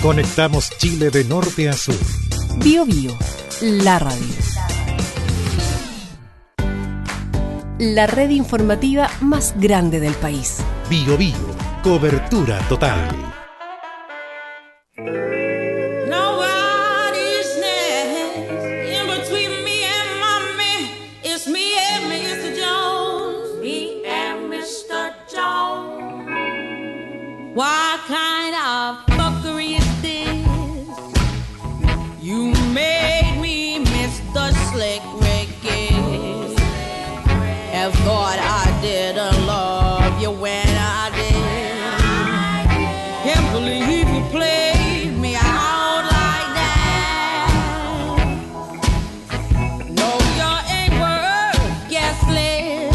Conectamos Chile de norte a sur. Bio Bio, la radio. La red informativa más grande del país. Bio Bio, cobertura total. What kind of fuckery is this? You made me Mr. Slick Ricky. And thought I didn't love you when I did. Can't believe you played me out like that. No, you ain't worth gaslit.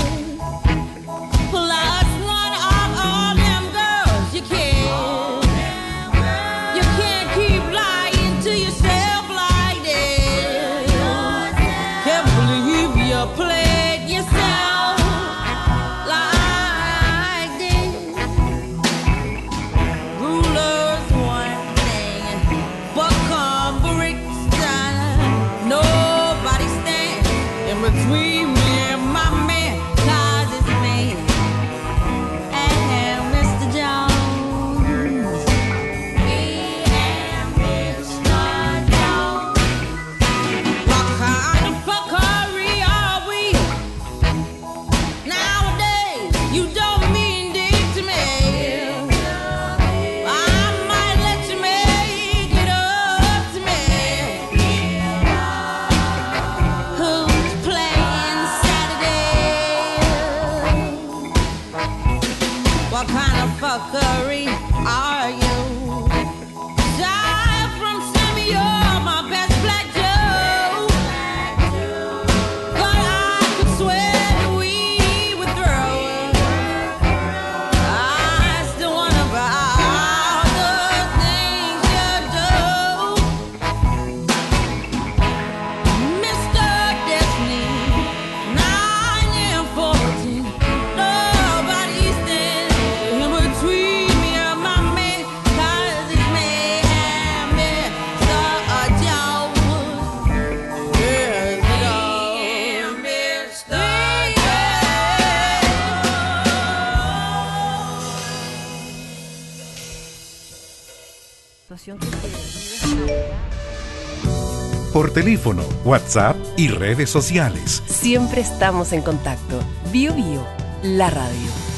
Plus one of all them girls you killed. You can't keep lying to yourself like this. Can't believe you played yourself like this. Rulers one thing, but come Brixton, nobody stands in between me and my man, 'cause it's me and Mr. Jones. Me and Mr. Jones. What kind of fuckery are we? Nowadays, you don't mean dick to me. I might let you make it up to me. Who's playing Saturday? What kind of fuckery are you? Die from Sammy, you're my best black Joe. But I could swear that we would throw. I still wonder about the things you do. Mr. Destiny, 9 and 14. Nobody stands in between me and my man, 'cause it's me and Mr. Jones. Yes, Mr. Por teléfono, WhatsApp y redes sociales. Siempre estamos en contacto. Bio Bio, la radio.